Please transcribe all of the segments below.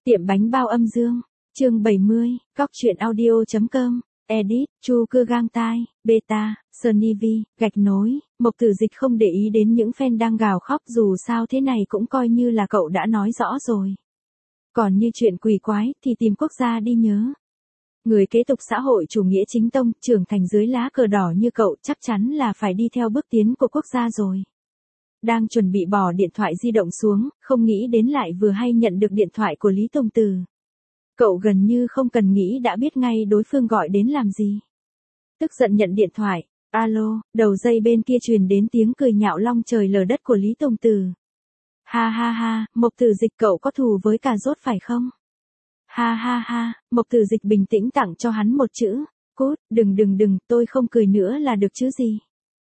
Tiệm bánh bao âm dương, chương 70, góc truyện audio.com, edit, Chu Cưa Gang Tai, Beta, Sunny V, gạch nối, Mộc Tử Dịch không để ý đến những fan đang gào khóc dù sao thế này cũng coi như là cậu đã nói rõ rồi. Còn như chuyện quỷ quái thì tìm quốc gia đi nhớ. Người kế tục xã hội chủ nghĩa chính tông, trưởng thành dưới lá cờ đỏ như cậu chắc chắn là phải đi theo bước tiến của quốc gia rồi. Đang chuẩn bị bỏ điện thoại di động xuống, không nghĩ đến lại vừa hay nhận được điện thoại của Lý Tùng Từ. Cậu gần như không cần nghĩ đã biết ngay đối phương gọi đến làm gì. Tức giận nhận điện thoại, alo, đầu dây bên kia truyền đến tiếng cười nhạo long trời lở đất của Lý Tùng Từ. Ha ha ha, Mộc Tử Dịch cậu có thù với cà rốt phải không? Ha ha ha, Mộc Tử Dịch bình tĩnh tặng cho hắn một chữ, cút, đừng, tôi không cười nữa là được chứ gì.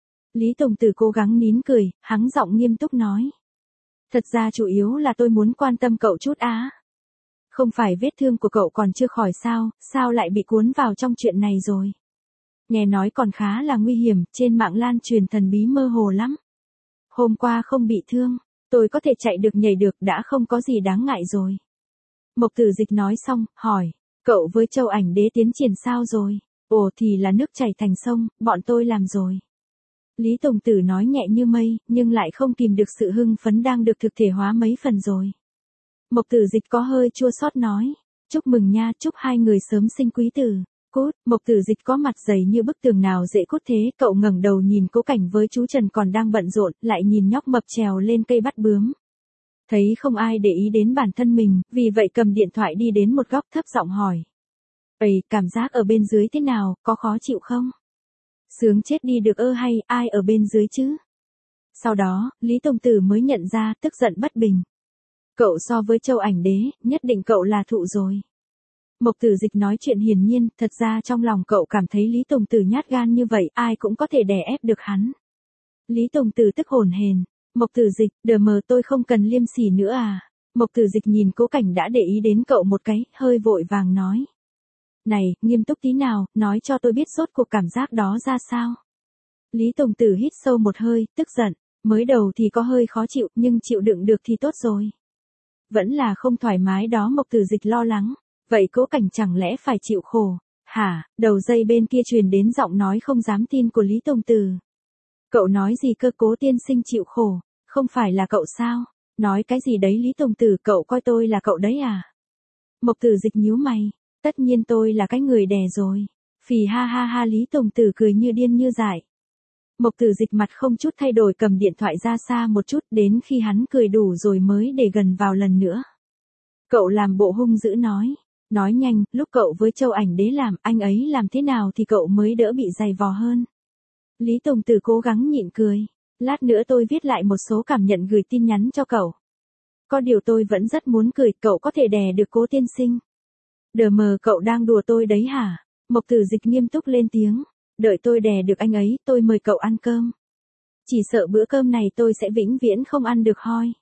Lý Tùng Từ cố gắng nín cười, hắng giọng nghiêm túc nói. Thật ra chủ yếu là tôi muốn quan tâm cậu chút á. Không phải vết thương của cậu còn chưa khỏi sao lại bị cuốn vào trong chuyện này rồi. Nghe nói còn khá là nguy hiểm, trên mạng lan truyền thần bí mơ hồ lắm. Hôm qua không bị thương, tôi có thể chạy được nhảy được đã không có gì đáng ngại rồi. Mộc Tử Dịch nói xong, hỏi, cậu với Châu Ảnh Đế tiến triển sao rồi? Ồ thì là nước chảy thành sông, bọn tôi làm rồi. Lý Tùng Tử nói nhẹ như mây, nhưng lại không kìm được sự hưng phấn đang được thực thể hóa mấy phần rồi. Mộc Tử Dịch có hơi chua xót nói, chúc mừng nha, chúc hai người sớm sinh quý tử. Cút, Mộc Tử Dịch có mặt dày như bức tường nào dễ cốt thế, cậu ngẩng đầu nhìn Cố Cảnh với chú Trần còn đang bận rộn, lại nhìn nhóc mập trèo lên cây bắt bướm. Thấy không ai để ý đến bản thân mình, vì vậy cầm điện thoại đi đến một góc thấp giọng hỏi. Ây, cảm giác ở bên dưới thế nào, có khó chịu không? Sướng chết đi được hay, ai ở bên dưới chứ? Sau đó, Lý Tùng Tử mới nhận ra, tức giận bất bình. Cậu so với Châu Ảnh Đế, nhất định cậu là thụ rồi. Mộc Tử Dịch nói chuyện hiển nhiên, thật ra trong lòng cậu cảm thấy Lý Tùng Tử nhát gan như vậy, ai cũng có thể đè ép được hắn. Lý Tùng Tử tức hổn hển. Mộc Tử Dịch, đờ mờ tôi không cần liêm sỉ nữa à? Mộc Tử Dịch nhìn Cố Cảnh đã để ý đến cậu một cái, hơi vội vàng nói. Này, nghiêm túc tí nào, nói cho tôi biết rốt cuộc cảm giác đó ra sao. Lý Tùng Tử hít sâu một hơi, tức giận, mới đầu thì có hơi khó chịu, nhưng chịu đựng được thì tốt rồi. Vẫn là không thoải mái đó. Mộc Tử Dịch lo lắng, vậy Cố Cảnh chẳng lẽ phải chịu khổ, hả? Đầu dây bên kia truyền đến giọng nói không dám tin của Lý Tùng Tử. Cậu nói gì cơ? Cố tiên sinh chịu khổ, không phải là cậu sao? Nói cái gì đấy Lý Tùng Tử, cậu coi tôi là cậu đấy à? Mộc Tử Dịch nhíu mày, tất nhiên tôi là cái người đè rồi. Phì ha ha ha, Lý Tùng Tử cười như điên như dại. Mộc Tử Dịch mặt không chút thay đổi cầm điện thoại ra xa một chút, đến khi hắn cười đủ rồi mới để gần vào lần nữa. Cậu làm bộ hung dữ nói nhanh, lúc cậu với Châu Ảnh Đế làm, anh ấy làm thế nào thì cậu mới đỡ bị dày vò hơn. Lý Tùng Tử cố gắng nhịn cười, lát nữa tôi viết lại một số cảm nhận gửi tin nhắn cho cậu. Có điều tôi vẫn rất muốn cười, cậu có thể đè được Cố tiên sinh. Đờ mờ, cậu đang đùa tôi đấy hả? Mộc Tử Dịch nghiêm túc lên tiếng, đợi tôi đè được anh ấy, tôi mời cậu ăn cơm. Chỉ sợ bữa cơm này tôi sẽ vĩnh viễn không ăn được hoi.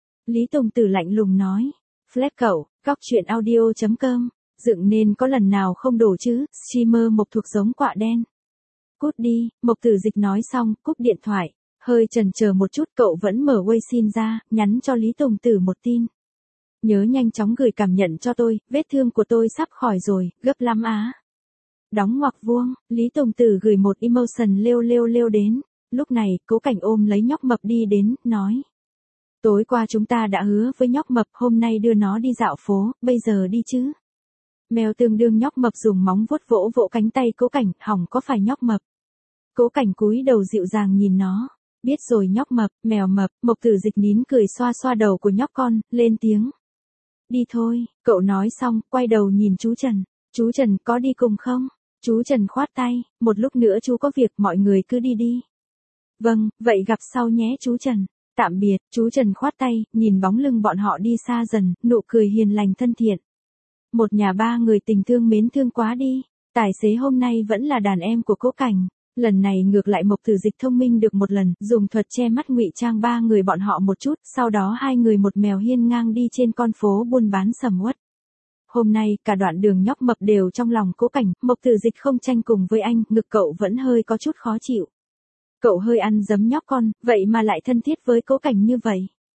Lý Tùng Tử lạnh lùng nói, Flex cậu, góc truyện audio.com, dựng nên có lần nào không đổ chứ, streamer Mộc thuộc giống quạ đen. Cút đi, Mộc Tử Dịch nói xong, cúp điện thoại, hơi chần chờ một chút cậu vẫn mở Weixin ra, nhắn cho Lý Tùng Tử một tin. Nhớ nhanh chóng gửi cảm nhận cho tôi, vết thương của tôi sắp khỏi rồi, gấp lắm á. Đóng ngoặc vuông, Lý Tùng Tử gửi một emotion lêu đến. Lúc này, Cố Cảnh ôm lấy nhóc mập đi đến, nói. Tối qua chúng ta đã hứa với nhóc mập hôm nay đưa nó đi dạo phố, bây giờ đi chứ. Mèo tương đương nhóc mập dùng móng vuốt vỗ cánh tay Cố Cảnh, hỏng có phải nhóc mập. Cố Cảnh cúi đầu dịu dàng nhìn nó. Biết rồi nhóc mập, mèo mập. Mộc Tử Dịch nín cười xoa đầu của nhóc con, lên tiếng. Đi thôi, cậu nói xong, quay đầu nhìn chú Trần. Chú Trần có đi cùng không? Chú Trần khoát tay, một lúc nữa chú có việc, mọi người cứ đi đi. Vâng, vậy gặp sau nhé chú Trần. Tạm biệt, chú Trần khoát tay, nhìn bóng lưng bọn họ đi xa dần, nụ cười hiền lành thân thiện. Một nhà ba người tình thương mến thương quá đi. Tài xế hôm nay vẫn là đàn em của Cố Cảnh. Lần này ngược lại Mộc Tử Dịch thông minh được một lần, dùng thuật che mắt ngụy trang ba người bọn họ một chút, sau đó hai người một mèo hiên ngang đi trên con phố buôn bán sầm uất. Hôm nay, cả đoạn đường nhóc mập đều trong lòng Cố Cảnh, Mộc Tử Dịch không tranh cùng với anh, ngực cậu vẫn hơi có chút khó chịu. Cậu hơi ăn dấm nhóc con, vậy mà lại thân thiết với Cố Cảnh như vậy.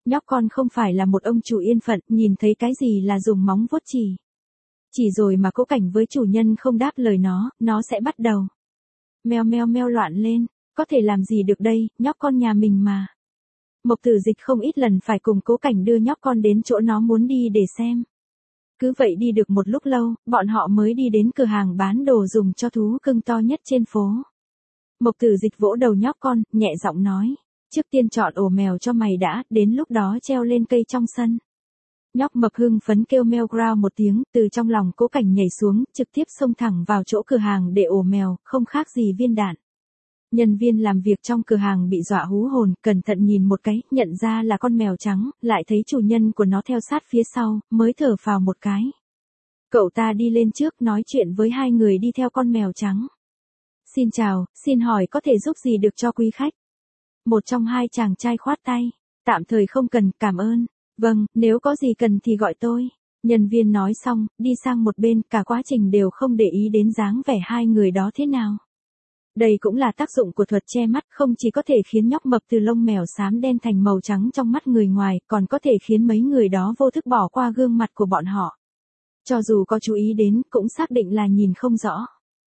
Nhóc con không phải là một ông chủ yên phận, nhìn thấy cái gì là dùng móng vuốt chỉ. Chỉ rồi mà Cố Cảnh với chủ nhân không đáp lời nó sẽ bắt đầu. Meo meo meo loạn lên, có thể làm gì được đây, nhóc con nhà mình mà. Mộc Tử Dịch không ít lần phải cùng Cố Cảnh đưa nhóc con đến chỗ nó muốn đi để xem. Cứ vậy đi được một lúc lâu, bọn họ mới đi đến cửa hàng bán đồ dùng cho thú cưng to nhất trên phố. Mộc Tử Dịch vỗ đầu nhóc con, nhẹ giọng nói. Trước tiên chọn ổ mèo cho mày đã, đến lúc đó treo lên cây trong sân. Nhóc mập hưng phấn kêu meo growl một tiếng, từ trong lòng Cố Cảnh nhảy xuống, trực tiếp xông thẳng vào chỗ cửa hàng để ổ mèo, không khác gì viên đạn. Nhân viên làm việc trong cửa hàng bị dọa hú hồn, cẩn thận nhìn một cái, nhận ra là con mèo trắng, lại thấy chủ nhân của nó theo sát phía sau, mới thở phào một cái. Cậu ta đi lên trước nói chuyện với hai người đi theo con mèo trắng. Xin chào, xin hỏi có thể giúp gì được cho quý khách? Một trong hai chàng trai khoát tay. Tạm thời không cần, cảm ơn. Vâng, nếu có gì cần thì gọi tôi. Nhân viên nói xong, đi sang một bên, cả quá trình đều không để ý đến dáng vẻ hai người đó thế nào. Đây cũng là tác dụng của thuật che mắt, không chỉ có thể khiến nhóc mập từ lông mèo xám đen thành màu trắng trong mắt người ngoài, còn có thể khiến mấy người đó vô thức bỏ qua gương mặt của bọn họ. Cho dù có chú ý đến, cũng xác định là nhìn không rõ.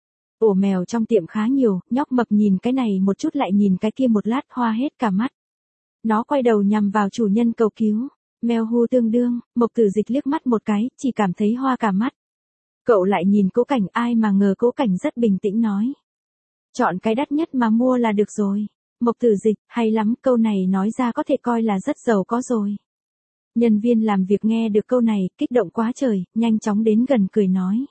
Ổ mèo trong tiệm khá nhiều, nhóc mập nhìn cái này một chút lại nhìn cái kia một lát, hoa hết cả mắt. Nó quay đầu nhằm vào chủ nhân cầu cứu. Mèo hu tương đương, Mộc Tử Dịch liếc mắt một cái, chỉ cảm thấy hoa cả mắt. Cậu lại nhìn Cố Cảnh, ai mà ngờ Cố Cảnh rất bình tĩnh nói. Chọn cái đắt nhất mà mua là được rồi. Mộc Tử Dịch, hay lắm, câu này nói ra có thể coi là rất giàu có rồi. Nhân viên làm việc nghe được câu này, kích động quá trời, nhanh chóng đến gần cười nói.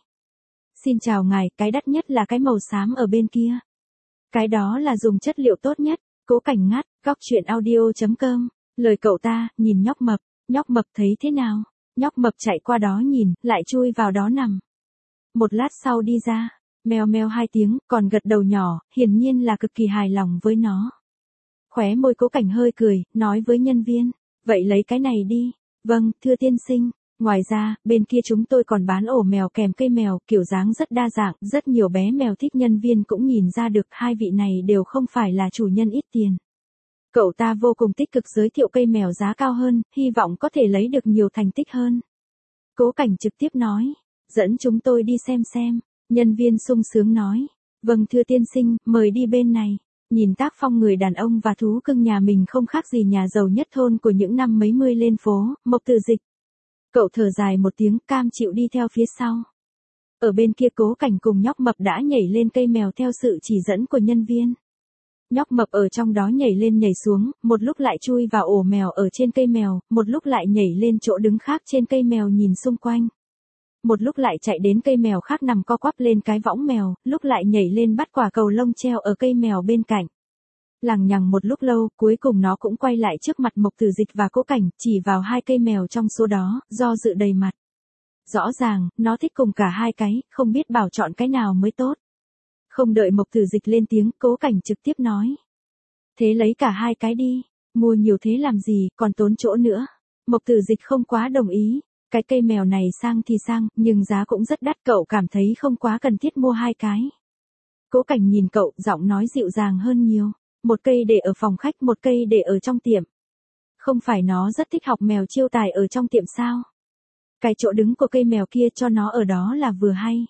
Xin chào ngài, cái đắt nhất là cái màu xám ở bên kia. Cái đó là dùng chất liệu tốt nhất. Cố Cảnh ngắt, goctruyện.audio.com. Lời cậu ta, nhìn nhóc mập thấy thế nào? Nhóc mập chạy qua đó nhìn, lại chui vào đó nằm. Một lát sau đi ra, meo meo hai tiếng, còn gật đầu nhỏ, hiển nhiên là cực kỳ hài lòng với nó. Khóe môi Cố Cảnh hơi cười, nói với nhân viên, vậy lấy cái này đi. Vâng, thưa tiên sinh. Ngoài ra, bên kia chúng tôi còn bán ổ mèo kèm cây mèo, kiểu dáng rất đa dạng, rất nhiều bé mèo thích. Nhân viên cũng nhìn ra được hai vị này đều không phải là chủ nhân ít tiền. Cậu ta vô cùng tích cực giới thiệu cây mèo giá cao hơn, hy vọng có thể lấy được nhiều thành tích hơn. Cố Cảnh trực tiếp nói, dẫn chúng tôi đi xem. Nhân viên sung sướng nói, vâng thưa tiên sinh, mời đi bên này. Nhìn tác phong người đàn ông và thú cưng nhà mình không khác gì nhà giàu nhất thôn của những năm mấy mươi lên phố, Mộc Tử Dịch. Cậu thở dài một tiếng, cam chịu đi theo phía sau. Ở bên kia Cố Cảnh cùng nhóc mập đã nhảy lên cây mèo theo sự chỉ dẫn của nhân viên. Nhóc mập ở trong đó nhảy lên nhảy xuống, một lúc lại chui vào ổ mèo ở trên cây mèo, một lúc lại nhảy lên chỗ đứng khác trên cây mèo nhìn xung quanh. Một lúc lại chạy đến cây mèo khác nằm co quắp lên cái võng mèo, lúc lại nhảy lên bắt quả cầu lông treo ở cây mèo bên cạnh. Lằng nhằng một lúc lâu, cuối cùng nó cũng quay lại trước mặt Mộc Tử Dịch và Cố Cảnh, chỉ vào hai cây mèo trong số đó, do dự đầy mặt. Rõ ràng, nó thích cùng cả hai cái, không biết bảo chọn cái nào mới tốt. Không đợi Mộc Tử Dịch lên tiếng, Cố Cảnh trực tiếp nói. Thế lấy cả hai cái đi, mua nhiều thế làm gì, còn tốn chỗ nữa. Mộc Tử Dịch không quá đồng ý. Cái cây mèo này sang thì sang, nhưng giá cũng rất đắt, cậu cảm thấy không quá cần thiết mua hai cái. Cố Cảnh nhìn cậu, giọng nói dịu dàng hơn nhiều. Một cây để ở phòng khách, một cây để ở trong tiệm. Không phải nó rất thích học mèo chiêu tài ở trong tiệm sao? Cái chỗ đứng của cây mèo kia cho nó ở đó là vừa hay.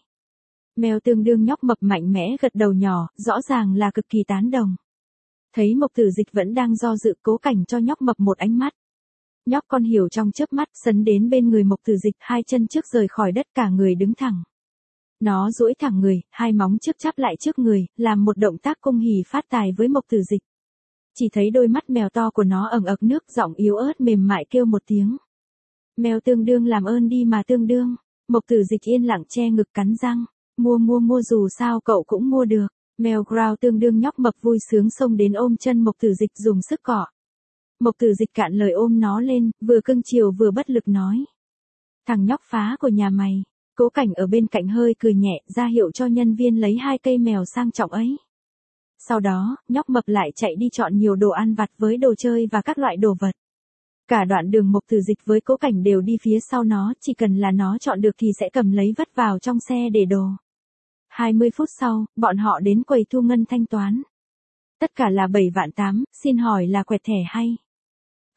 Mèo tương đương nhóc mập mạnh mẽ gật đầu nhỏ, rõ ràng là cực kỳ tán đồng. Thấy Mộc Tử Dịch vẫn đang do dự, Cố Cảnh cho nhóc mập một ánh mắt. Nhóc con hiểu trong chớp mắt, sấn đến bên người Mộc Tử Dịch, hai chân trước rời khỏi đất, cả người đứng thẳng. Nó duỗi thẳng người, hai móng trước chắp lại trước người, làm một động tác cung hỉ phát tài với Mộc Tử Dịch. Chỉ thấy đôi mắt mèo to của nó ẩn ực nước, giọng yếu ớt mềm mại kêu một tiếng. Mèo tương đương làm ơn đi mà tương đương. Mộc Tử Dịch yên lặng che ngực cắn răng. Mua dù sao cậu cũng mua được. Mèo growl tương đương nhóc mập vui sướng xông đến ôm chân Mộc Tử Dịch dùng sức cọ. Mộc Tử Dịch cạn lời ôm nó lên, vừa cưng chiều vừa bất lực nói. Thằng nhóc phá của nhà mày. Cố Cảnh ở bên cạnh hơi cười nhẹ, ra hiệu cho nhân viên lấy hai cây mèo sang trọng ấy. Sau đó, nhóc mập lại chạy đi chọn nhiều đồ ăn vặt với đồ chơi và các loại đồ vật. Cả đoạn đường Mộc Tử Dịch với Cố Cảnh đều đi phía sau nó, chỉ cần là nó chọn được thì sẽ cầm lấy vắt vào trong xe để đồ. 20 phút sau, bọn họ đến quầy thu ngân thanh toán. Tất cả là 7 vạn 8, xin hỏi là quẹt thẻ hay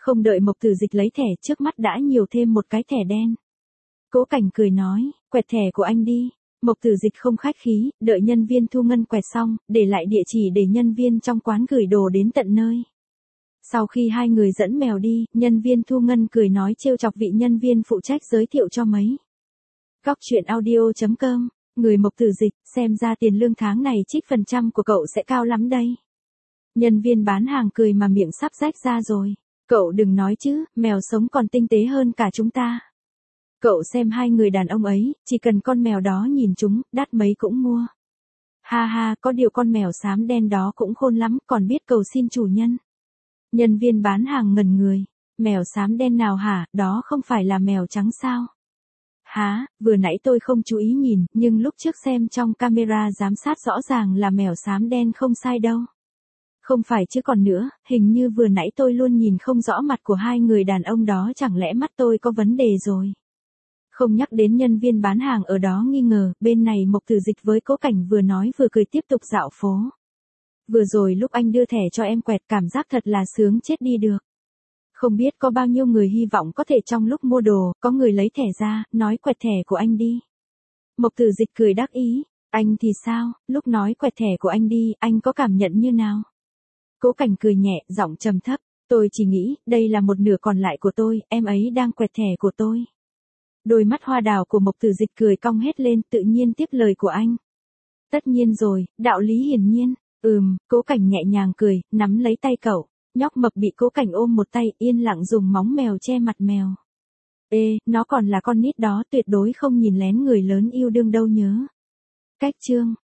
Không đợi Mộc Tử Dịch lấy thẻ, trước mắt đã nhiều thêm một cái thẻ đen. Cố Cảnh cười nói, quẹt thẻ của anh đi. Mộc Tử Dịch không khách khí, đợi nhân viên thu ngân quẹt xong, để lại địa chỉ để nhân viên trong quán gửi đồ đến tận nơi. Sau khi hai người dẫn mèo đi, nhân viên thu ngân cười nói trêu chọc vị nhân viên phụ trách giới thiệu cho mấy. Góc truyện audio.com, người Mộc Tử Dịch, xem ra tiền lương tháng này trích phần trăm của cậu sẽ cao lắm đây. Nhân viên bán hàng cười mà miệng sắp rách ra rồi. Cậu đừng nói chứ, mèo sống còn tinh tế hơn cả chúng ta. Cậu xem hai người đàn ông ấy, chỉ cần con mèo đó nhìn chúng, đắt mấy cũng mua. Ha ha, có điều con mèo xám đen đó cũng khôn lắm, còn biết cầu xin chủ nhân. Nhân viên bán hàng ngẩn người. Mèo xám đen nào hả, đó không phải là mèo trắng sao? Hả, vừa nãy tôi không chú ý nhìn, nhưng lúc trước xem trong camera giám sát rõ ràng là mèo xám đen không sai đâu. Không phải chứ còn nữa, hình như vừa nãy tôi luôn nhìn không rõ mặt của hai người đàn ông đó, chẳng lẽ mắt tôi có vấn đề rồi. Không nhắc đến nhân viên bán hàng ở đó nghi ngờ, bên này Mộc Tử Dịch với Cố Cảnh vừa nói vừa cười tiếp tục dạo phố. Vừa rồi lúc anh đưa thẻ cho em quẹt, cảm giác thật là sướng chết đi được. Không biết có bao nhiêu người hy vọng có thể trong lúc mua đồ, có người lấy thẻ ra, nói quẹt thẻ của anh đi. Mộc Tử Dịch cười đắc ý, anh thì sao, lúc nói quẹt thẻ của anh đi, anh có cảm nhận như nào? Cố Cảnh cười nhẹ, giọng trầm thấp, tôi chỉ nghĩ, đây là một nửa còn lại của tôi, em ấy đang quẹt thẻ của tôi. Đôi mắt hoa đào của Mộc Tử Dịch cười cong hết lên, tự nhiên tiếp lời của anh. Tất nhiên rồi, đạo lý hiển nhiên. Cố Cảnh nhẹ nhàng cười, nắm lấy tay cậu. Nhóc mập bị Cố Cảnh ôm một tay, yên lặng dùng móng mèo che mặt mèo. Ê, nó còn là con nít đó, tuyệt đối không nhìn lén người lớn yêu đương đâu nhớ. Cách chương